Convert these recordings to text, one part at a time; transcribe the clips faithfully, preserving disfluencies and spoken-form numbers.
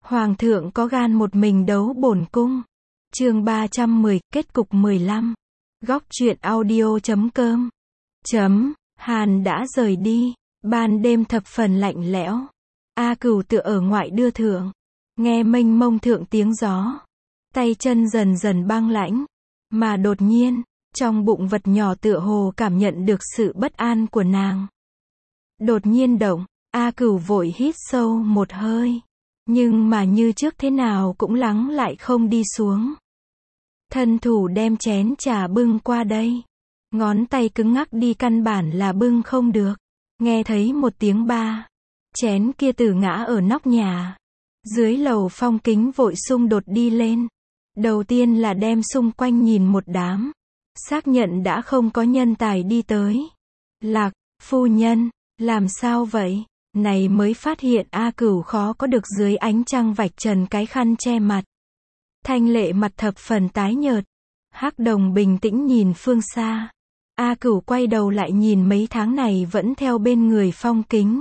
Hoàng thượng có gan một mình đấu bổn cung. Chương ba trăm mười, kết cục mười lăm. Góc truyện audio chấm com. Chấm, Hàn đã rời đi. Ban đêm thập phần lạnh lẽo. A Cửu tựa ở ngoại đưa thượng. Nghe mênh mông thượng tiếng gió. Tay chân dần dần băng lãnh. Mà đột nhiên, trong bụng vật nhỏ tựa hồ cảm nhận được sự bất an của nàng. Đột nhiên động, A Cửu vội hít sâu một hơi. Nhưng mà như trước thế nào cũng lắng lại không đi xuống. Thân thủ đem chén trà bưng qua đây. Ngón tay cứng ngắc đi căn bản là bưng không được. Nghe thấy một tiếng ba. Chén kia từ ngã ở nóc nhà. Dưới lầu Phong Kính vội xung đột đi lên. Đầu tiên là đem xung quanh nhìn một đám. Xác nhận đã không có nhân tài đi tới. Lạc, phu nhân, làm sao vậy? Này mới phát hiện A Cửu khó có được dưới ánh trăng vạch trần cái khăn che mặt. Thanh Lệ mặt thập phần tái nhợt. Hắc Đồng bình tĩnh nhìn phương xa. A Cửu quay đầu lại nhìn mấy tháng này vẫn theo bên người Phong Kính.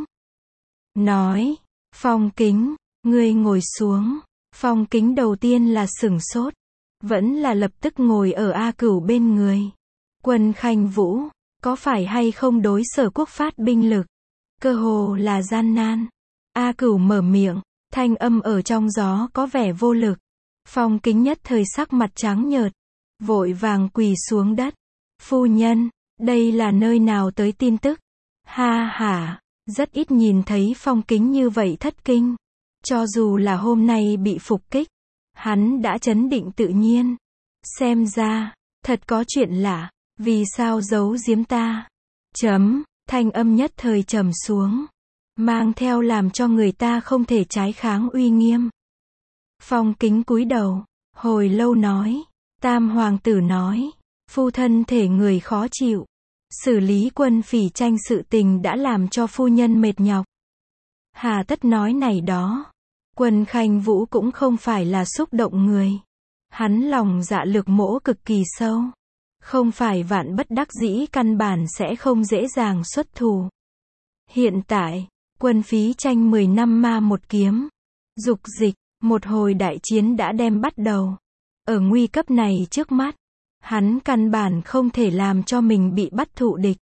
Nói, Phong Kính, ngươi ngồi xuống. Phong Kính đầu tiên là sửng sốt. Vẫn là lập tức ngồi ở A Cửu bên người. Quân Khanh Vũ, có phải hay không đối Sở Quốc phát binh lực? Cơ hồ là gian nan. A Cửu mở miệng, thanh âm ở trong gió có vẻ vô lực. Phong Kính nhất thời sắc mặt trắng nhợt, vội vàng quỳ xuống đất. Phu nhân, đây là nơi nào tới tin tức? Ha ha, rất ít nhìn thấy Phong Kính như vậy thất kinh. Cho dù là hôm nay bị phục kích, hắn đã trấn định tự nhiên. Xem ra, thật có chuyện lạ, vì sao giấu giếm ta? Chấm. Thanh âm nhất thời trầm xuống, mang theo làm cho người ta không thể trái kháng uy nghiêm. Phong Kính cúi đầu, hồi lâu nói, Tam hoàng tử nói, phu thân thể người khó chịu, xử lý quân phỉ tranh sự tình đã làm cho phu nhân mệt nhọc. Hà tất nói này đó, Quân Khanh Vũ cũng không phải là xúc động người. Hắn lòng dạ lược mỗ cực kỳ sâu. Không phải vạn bất đắc dĩ căn bản sẽ không dễ dàng xuất thủ. Hiện tại, quân phí tranh mười năm ma một kiếm. Dục dịch, một hồi đại chiến đã đem bắt đầu. Ở nguy cấp này trước mắt, hắn căn bản không thể làm cho mình bị bắt thụ địch.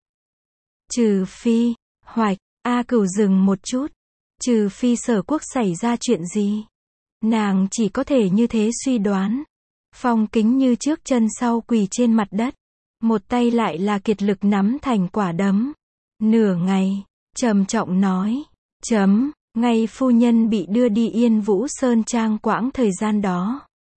Trừ phi, Hoạch, A Cửu dừng một chút. Trừ phi Sở Quốc xảy ra chuyện gì. Nàng chỉ có thể như thế suy đoán. Phong Kính như trước chân sau quỳ trên mặt đất. Một tay lại là kiệt lực nắm thành quả đấm. Nửa ngày, trầm trọng nói. Chấm, ngay phu nhân bị đưa đi Yên Vũ Sơn Trang quãng thời gian đó.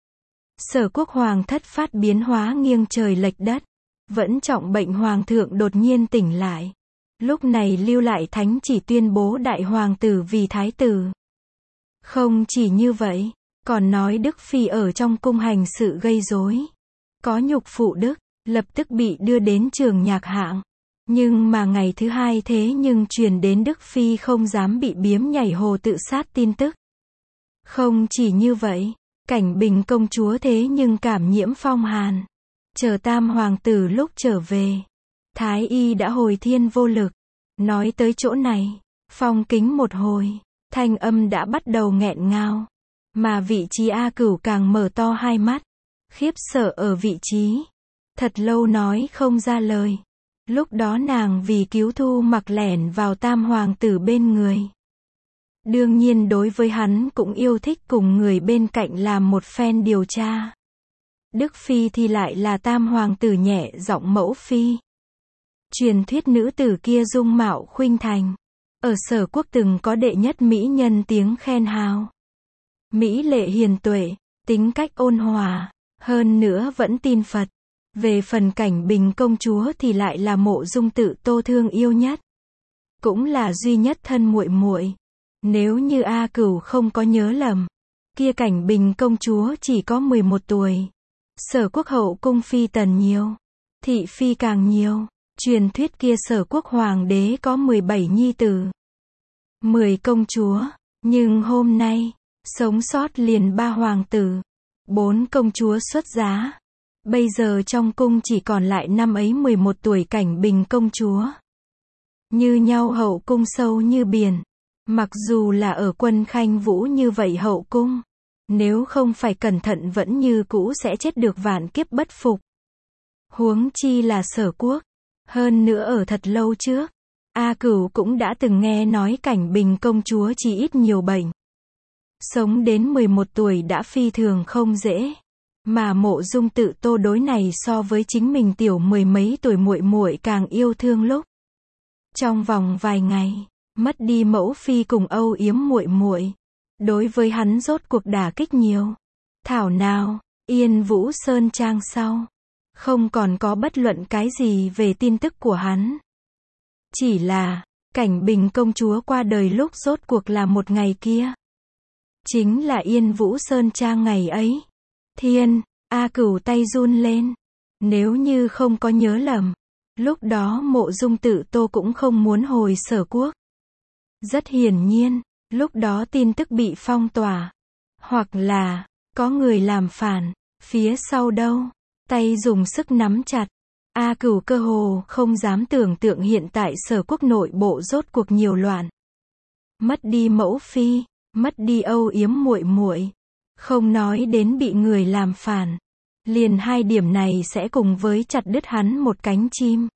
Sở Quốc hoàng thất phát biến hóa nghiêng trời lệch đất. Vẫn trọng bệnh hoàng thượng đột nhiên tỉnh lại. Lúc này lưu lại thánh chỉ tuyên bố đại hoàng tử vì thái tử. Không chỉ như vậy, còn nói Đức Phi ở trong cung hành sự gây rối. Có nhục phụ Đức, lập tức bị đưa đến trường nhạc hạng. Nhưng mà ngày thứ hai thế nhưng truyền đến Đức Phi không dám bị biếm nhảy hồ tự sát tin tức. Không chỉ như vậy, Cảnh Bình công chúa thế nhưng cảm nhiễm phong hàn. Chờ Tam hoàng tử lúc trở về, Thái y đã hồi thiên vô lực. Nói tới chỗ này, Phong Kính một hồi, thanh âm đã bắt đầu nghẹn ngào. Mà vị trí A Cửu càng mở to hai mắt, khiếp sợ ở vị trí. Thật lâu nói không ra lời. Lúc đó nàng vì cứu Thu Mặc lẻn vào Tam hoàng tử bên người. Đương nhiên đối với hắn cũng yêu thích cùng người bên cạnh làm một phen điều tra. Đức Phi thì lại là Tam hoàng tử nhẹ giọng mẫu phi. Truyền thuyết nữ tử kia dung mạo khuynh thành. Ở Sở Quốc từng có đệ nhất mỹ nhân tiếng khen hào. Mỹ lệ hiền tuệ, tính cách ôn hòa, hơn nữa vẫn tin Phật. Về phần Cảnh Bình công chúa thì lại là Mộ Dung Tự Tô thương yêu nhất. Cũng là duy nhất thân muội muội. Nếu như A Cửu không có nhớ lầm, kia Cảnh Bình công chúa chỉ có mười một tuổi. Sở Quốc hậu cung phi tần nhiều, thị phi càng nhiều. Truyền thuyết kia Sở Quốc hoàng đế có mười bảy nhi tử, mười công chúa, nhưng hôm nay, sống sót liền ba hoàng tử, bốn công chúa xuất giá. Bây giờ trong cung chỉ còn lại năm ấy mười một tuổi Cảnh Bình công chúa. Như nhau hậu cung sâu như biển, Mặc dù là ở quân Khanh Vũ như vậy hậu cung, nếu không phải cẩn thận vẫn như cũ sẽ chết được vạn kiếp bất phục. Huống chi là Sở Quốc. Hơn nữa ở thật lâu trước, A Cửu cũng đã từng nghe nói Cảnh Bình công chúa chỉ ít nhiều bệnh. Sống đến mười một tuổi đã phi thường không dễ. Mà Mộ Dung Tự Tô đối này so với chính mình tiểu mười mấy tuổi muội muội càng yêu thương lúc. Trong vòng vài ngày, mất đi mẫu phi cùng âu yếm muội muội, đối với hắn rốt cuộc đả kích nhiều. Thảo nào, Yên Vũ Sơn Trang sau, không còn có bất luận cái gì về tin tức của hắn. Chỉ là, Cảnh Bình công chúa qua đời lúc rốt cuộc là một ngày kia. Chính là Yên Vũ Sơn Trang ngày ấy. Thiên, A Cửu tay run lên. Nếu như không có nhớ lầm, lúc đó Mộ Dung Tự Tô cũng không muốn hồi Sở Quốc. Rất hiển nhiên, lúc đó tin tức bị phong tỏa. Hoặc là, có người làm phản, phía sau đâu, tay dùng sức nắm chặt. A Cửu cơ hồ không dám tưởng tượng hiện tại Sở Quốc nội bộ rốt cuộc nhiều loạn. Mất đi mẫu phi, mất đi âu yếm muội muội, không nói đến bị người làm phản. Liền hai điểm này sẽ cùng với chặt đứt hắn một cánh chim.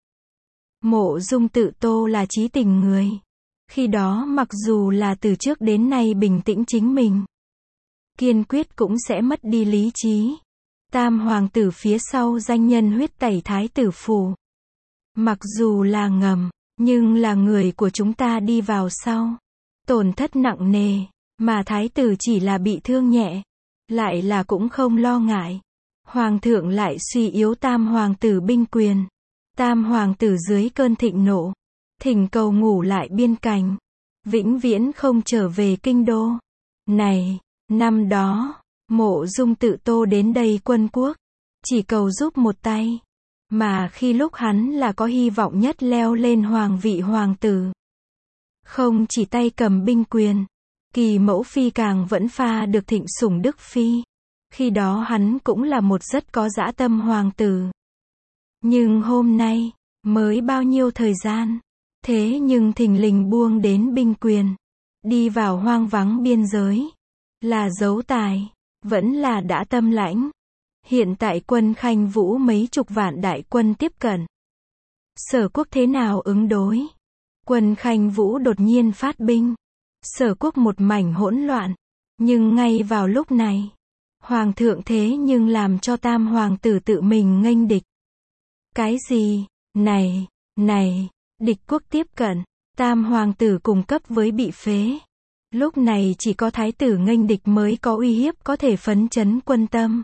Mộ Dung Tự Tô là chí tình người. Khi đó mặc dù là từ trước đến nay bình tĩnh chính mình, kiên quyết cũng sẽ mất đi lý trí. Tam hoàng tử phía sau danh nhân huyết tẩy thái tử phủ. Mặc dù là ngầm, nhưng là người của chúng ta đi vào sau. Tổn thất nặng nề, mà thái tử chỉ là bị thương nhẹ. Lại là cũng không lo ngại. Hoàng thượng lại suy yếu tam hoàng tử binh quyền. Tam hoàng tử dưới cơn thịnh nộ, thỉnh cầu ngủ lại biên cảnh. Vĩnh viễn không trở về kinh đô. Này, năm đó, Mộ Dung Tự Tô đến đây quân quốc, chỉ cầu giúp một tay. Mà khi lúc hắn là có hy vọng nhất leo lên hoàng vị hoàng tử. Không chỉ tay cầm binh quyền, kỳ mẫu phi càng vẫn pha được thịnh sủng đức phi. Khi đó hắn cũng là một rất có dã tâm hoàng tử. Nhưng hôm nay, mới bao nhiêu thời gian, thế nhưng thình lình buông đến binh quyền, đi vào hoang vắng biên giới, là dấu tài, vẫn là đã tâm lãnh. Hiện tại quân Khanh Vũ mấy chục vạn đại quân tiếp cận. Sở Quốc thế nào ứng đối? Quân Khanh Vũ đột nhiên phát binh. Sở Quốc một mảnh hỗn loạn. Nhưng ngay vào lúc này, Hoàng thượng thế nhưng làm cho tam hoàng tử tự mình nghênh địch. Cái gì? Này, này, địch quốc tiếp cận, tam hoàng tử cùng cấp với bị phế. Lúc này chỉ có thái tử nghênh địch mới có uy hiếp có thể phấn chấn quân tâm.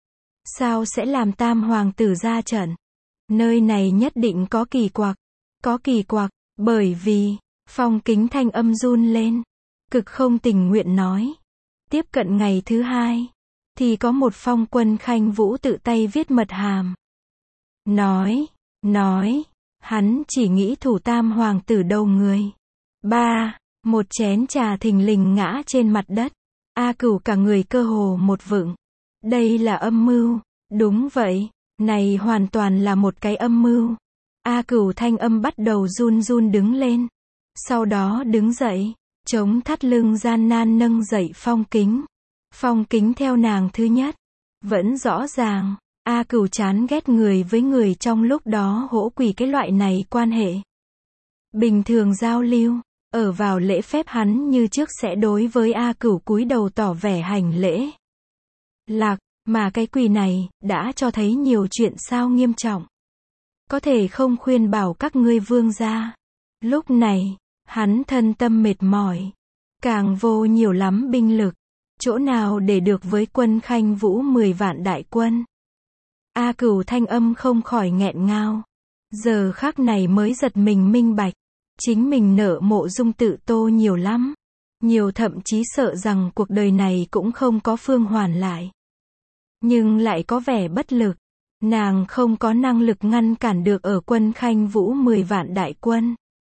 Sao sẽ làm tam hoàng tử ra trận? Nơi này nhất định có kỳ quặc. Có kỳ quặc, bởi vì, Phong Kính thanh âm run lên. Cực không tình nguyện nói. Tiếp cận ngày thứ hai, thì có một phong quân Khanh Vũ tự tay viết mật hàm. Nói, nói, hắn chỉ nghĩ thủ tam hoàng tử đầu người. Ba, một chén trà thình lình ngã trên mặt đất. A Cửu cả người cơ hồ một vựng. Đây là âm mưu. Đúng vậy, này hoàn toàn là một cái âm mưu. A Cửu thanh âm bắt đầu run run đứng lên. Sau đó đứng dậy, chống thắt lưng gian nan nâng dậy Phong Kính. Phong Kính theo nàng thứ nhất. Vẫn rõ ràng, A Cửu chán ghét người với người trong lúc đó hỗ quỳ cái loại này quan hệ. Bình thường giao lưu, ở vào lễ phép hắn như trước sẽ đối với A Cửu cúi đầu tỏ vẻ hành lễ. Lạc, mà cái quỳ này, đã cho thấy nhiều chuyện sao nghiêm trọng. Có thể không khuyên bảo các ngươi vương gia. Lúc này, hắn thân tâm mệt mỏi. Càng vô nhiều lắm binh lực. Chỗ nào để được với quân Khanh Vũ mười vạn đại quân. A Cửu thanh âm không khỏi nghẹn ngào. Giờ khắc này mới giật mình minh bạch. Chính mình nợ Mộ Dung Tự Tô nhiều lắm. Nhiều thậm chí sợ rằng cuộc đời này cũng không có phương hoàn lại. Nhưng lại có vẻ bất lực. Nàng không có năng lực ngăn cản được ở quân Khanh Vũ mười vạn đại quân.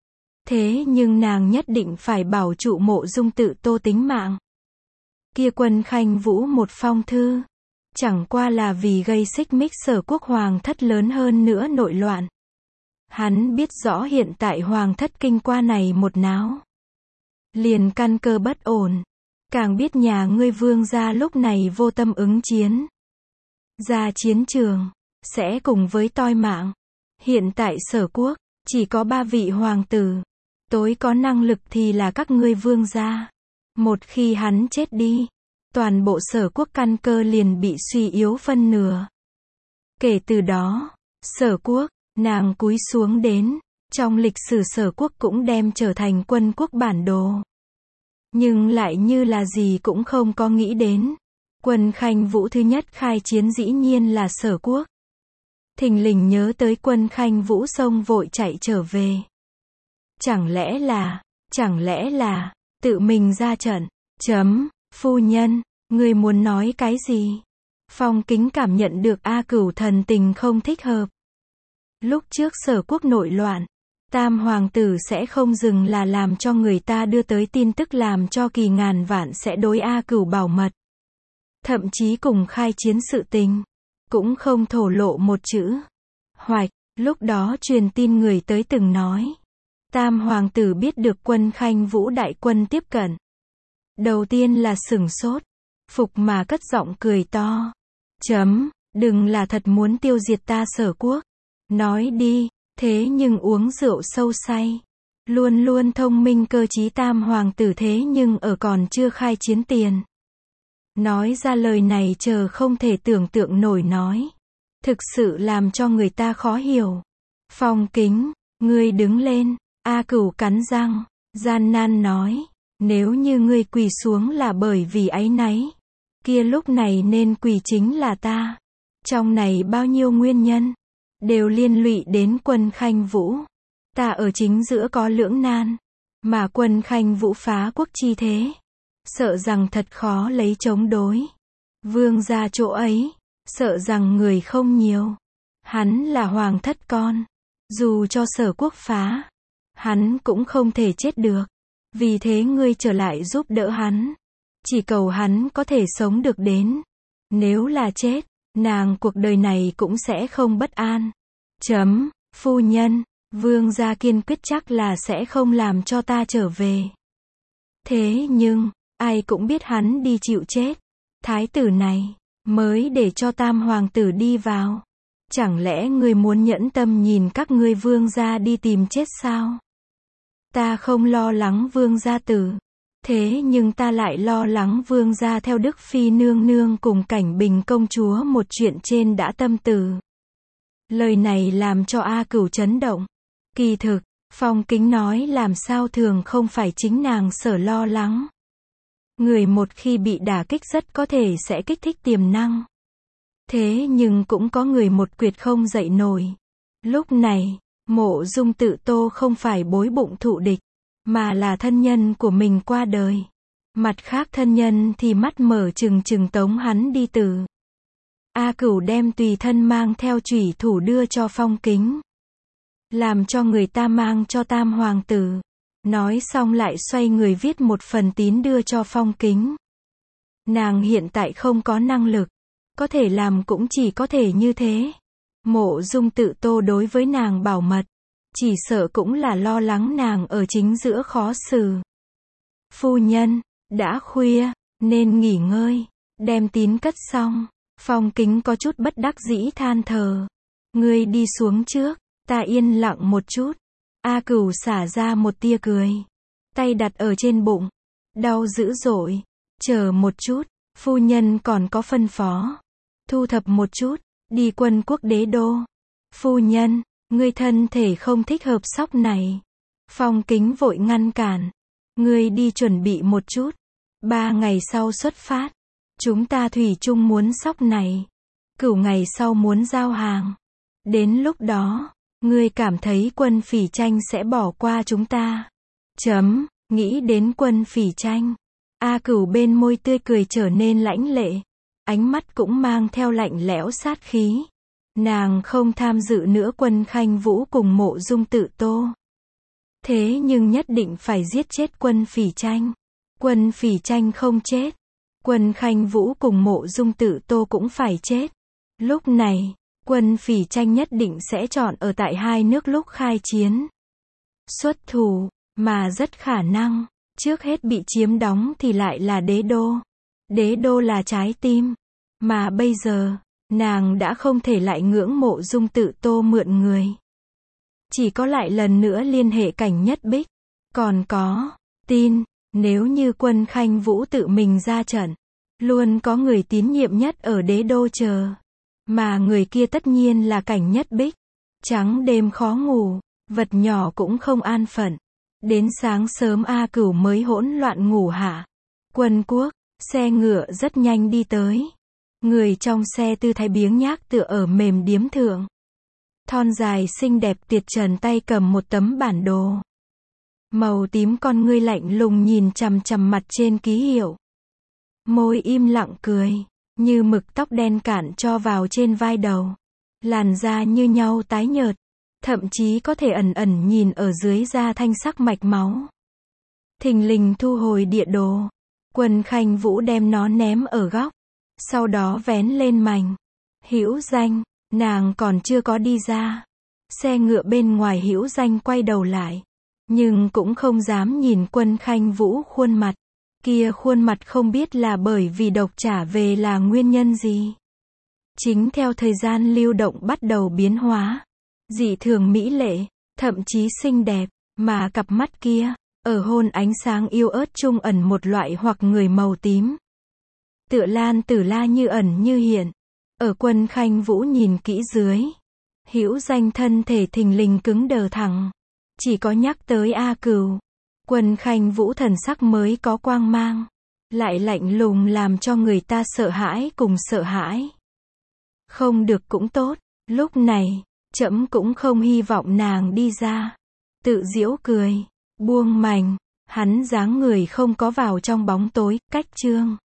Thế nhưng nàng nhất định phải bảo trụ Mộ Dung Tự Tô tính mạng. Kia quân Khanh Vũ một phong thư. Chẳng qua là vì gây xích mích Sở Quốc hoàng thất lớn hơn nữa nội loạn. Hắn biết rõ hiện tại hoàng thất kinh qua này một náo. liền căn cơ bất ổn. Càng biết nhà ngươi vương gia lúc này vô tâm ứng chiến. Ra chiến trường, sẽ cùng với toi mạng. Hiện tại Sở quốc, chỉ có ba vị hoàng tử. Tối có năng lực thì là các ngươi vương gia. Một khi hắn chết đi, toàn bộ Sở quốc căn cơ liền bị suy yếu phân nửa. Kể từ đó, Sở quốc, nàng cúi xuống đến, trong lịch sử Sở quốc cũng đem trở thành quân quốc bản đồ. Nhưng lại như là gì cũng không có nghĩ đến. Quân Khanh Vũ thứ nhất khai chiến dĩ nhiên là Sở quốc. Thình lình nhớ tới quân Khanh Vũ xông vội chạy trở về. Chẳng lẽ là, chẳng lẽ là, tự mình ra trận, chấm, phu nhân, ngươi muốn nói cái gì? Phong Kính cảm nhận được A Cửu thần tình không thích hợp. Lúc trước Sở quốc nội loạn, Tam hoàng tử sẽ không dừng là làm cho người ta đưa tới tin tức làm cho kỳ ngàn vạn sẽ đối A Cửu bảo mật. Thậm chí cùng khai chiến sự tình, cũng không thổ lộ một chữ. Hoạch, lúc đó truyền tin người tới từng nói. Tam hoàng tử biết được quân Khanh Vũ đại quân tiếp cận. Đầu tiên là sửng sốt, phục mà cất giọng cười to. Chấm, đừng là thật muốn tiêu diệt ta Sở quốc. Nói đi, thế nhưng uống rượu sâu say. Luôn luôn thông minh cơ trí Tam hoàng tử thế nhưng ở còn chưa khai chiến tiền. Nói ra lời này chờ không thể tưởng tượng nổi nói. Thực sự làm cho người ta khó hiểu. Phong Kính, ngươi đứng lên. A Cửu cắn răng, gian nan nói. Nếu như ngươi quỳ xuống là bởi vì áy náy, kia lúc này nên quỳ chính là ta. Trong này bao nhiêu nguyên nhân, đều liên lụy đến quân Khanh Vũ. Ta ở chính giữa có lưỡng nan, mà quân Khanh Vũ phá quốc chi thế, sợ rằng thật khó lấy chống đối. Vương gia chỗ ấy, sợ rằng người không nhiều. Hắn là hoàng thất con, dù cho Sở quốc phá, hắn cũng không thể chết được. Vì thế ngươi trở lại giúp đỡ hắn. Chỉ cầu hắn có thể sống được đến. Nếu là chết, nàng cuộc đời này cũng sẽ không bất an. Chấm, phu nhân, vương gia kiên quyết chắc là sẽ không làm cho ta trở về. Thế nhưng, ai cũng biết hắn đi chịu chết. Thái tử này, mới để cho Tam hoàng tử đi vào. Chẳng lẽ ngươi muốn nhẫn tâm nhìn các ngươi vương gia đi tìm chết sao? Ta không lo lắng vương gia tử. Thế nhưng ta lại lo lắng vương gia theo Đức Phi nương nương cùng Cảnh Bình công chúa một chuyện trên đã tâm tử. Lời này làm cho A Cửu chấn động. Kỳ thực, Phong Kính nói làm sao thường không phải chính nàng sở lo lắng. Người một khi bị đả kích rất có thể sẽ kích thích tiềm năng. Thế nhưng cũng có người một quyệt không dậy nổi. Lúc này, Mộ Dung Tự Tô không phải bối bụng thụ địch, mà là thân nhân của mình qua đời. Mặt khác thân nhân thì mắt mở trừng trừng tống hắn đi tử. A Cửu đem tùy thân mang theo chủy thủ đưa cho Phong Kính. Làm cho người ta mang cho Tam hoàng tử. Nói xong lại xoay người viết một phần tín đưa cho Phong Kính. Nàng hiện tại không có năng lực. Có thể làm cũng chỉ có thể như thế. Mộ Dung Tự Tô đối với nàng bảo mật. Chỉ sợ cũng là lo lắng nàng ở chính giữa khó xử. Phu nhân, đã khuya, nên nghỉ ngơi. Đem tín cất xong. Phong Kính có chút bất đắc dĩ than thở. Ngươi đi xuống trước, ta yên lặng một chút. A Cửu xả ra một tia cười. Tay đặt ở trên bụng. Đau dữ dội. Chờ một chút, phu nhân còn có phân phó. Thu thập một chút, đi Quân quốc đế đô. Phu nhân, ngươi thân thể không thích hợp sóc này. Phong Kính vội ngăn cản. Ngươi đi chuẩn bị một chút. Ba ngày sau xuất phát. Chúng ta thủy chung muốn sóc này. Cửu ngày sau muốn giao hàng. Đến lúc đó, ngươi cảm thấy Quân Phỉ Tranh sẽ bỏ qua chúng ta. Chấm, nghĩ đến Quân Phỉ Tranh. A Cửu bên môi tươi cười trở nên lãnh lệ. Ánh mắt cũng mang theo lạnh lẽo sát khí. Nàng không tham dự nữa Quân Khanh Vũ cùng Mộ Dung Tự Tô. Thế nhưng nhất định phải giết chết Quân Phỉ Tranh. Quân Phỉ Tranh không chết. Quân Khanh Vũ cùng Mộ Dung Tự Tô cũng phải chết. Lúc này, Quân Phỉ Tranh nhất định sẽ chọn ở tại hai nước lúc khai chiến. Xuất thủ, mà rất khả năng, Trước hết bị chiếm đóng thì lại là đế đô. Đế đô là trái tim. Mà bây giờ, nàng đã không thể lại ngưỡng mộ Dung Tự Tô mượn người. Chỉ có lại lần nữa liên hệ Cảnh Nhất Bích. Còn có, tin, nếu như Quân Khanh Vũ tự mình ra trận, luôn có người tín nhiệm nhất ở đế đô chờ. Mà người kia tất nhiên là Cảnh Nhất Bích. Trắng đêm khó ngủ, vật nhỏ cũng không an phận. Đến sáng sớm A Cửu mới hỗn loạn ngủ hạ. Quân Quốc, xe ngựa rất nhanh đi tới. Người trong xe tư thái biếng nhác tựa ở mềm điếm thượng. Thon dài xinh đẹp tuyệt trần tay cầm một tấm bản đồ. Màu tím con ngươi lạnh lùng nhìn chằm chằm mặt trên ký hiệu. Môi im lặng cười, như mực tóc đen cạn cho vào trên vai đầu. Làn da như nhau tái nhợt, thậm chí có thể ẩn ẩn nhìn ở dưới da thanh sắc mạch máu. Thình lình thu hồi địa đồ. Quân Khanh Vũ đem nó ném ở góc. Sau đó vén lên mành. Hữu Danh, nàng còn chưa có đi ra. Xe ngựa bên ngoài Hữu Danh quay đầu lại. Nhưng cũng không dám nhìn Quân Khanh Vũ khuôn mặt. Kia khuôn mặt không biết là bởi vì độc trả về là nguyên nhân gì. Chính theo thời gian lưu động bắt đầu biến hóa. Dị thường mỹ lệ, thậm chí xinh đẹp, mà cặp mắt kia, ở hôn ánh sáng yêu ớt trung ẩn một loại hoặc người màu tím. Tựa Lan Tử La như ẩn như hiện. Ở Quân Khanh Vũ nhìn kỹ dưới. Hữu Danh thân thể thình lình cứng đờ thẳng. Chỉ có nhắc tới A Cửu. Quân Khanh Vũ thần sắc mới có quang mang. Lại lạnh lùng làm cho người ta sợ hãi cùng sợ hãi. Không được cũng tốt. Lúc này, trẫm cũng không hy vọng nàng đi ra. Tự giễu cười. Buông mành. Hắn dáng người không có vào trong bóng tối, cách trương.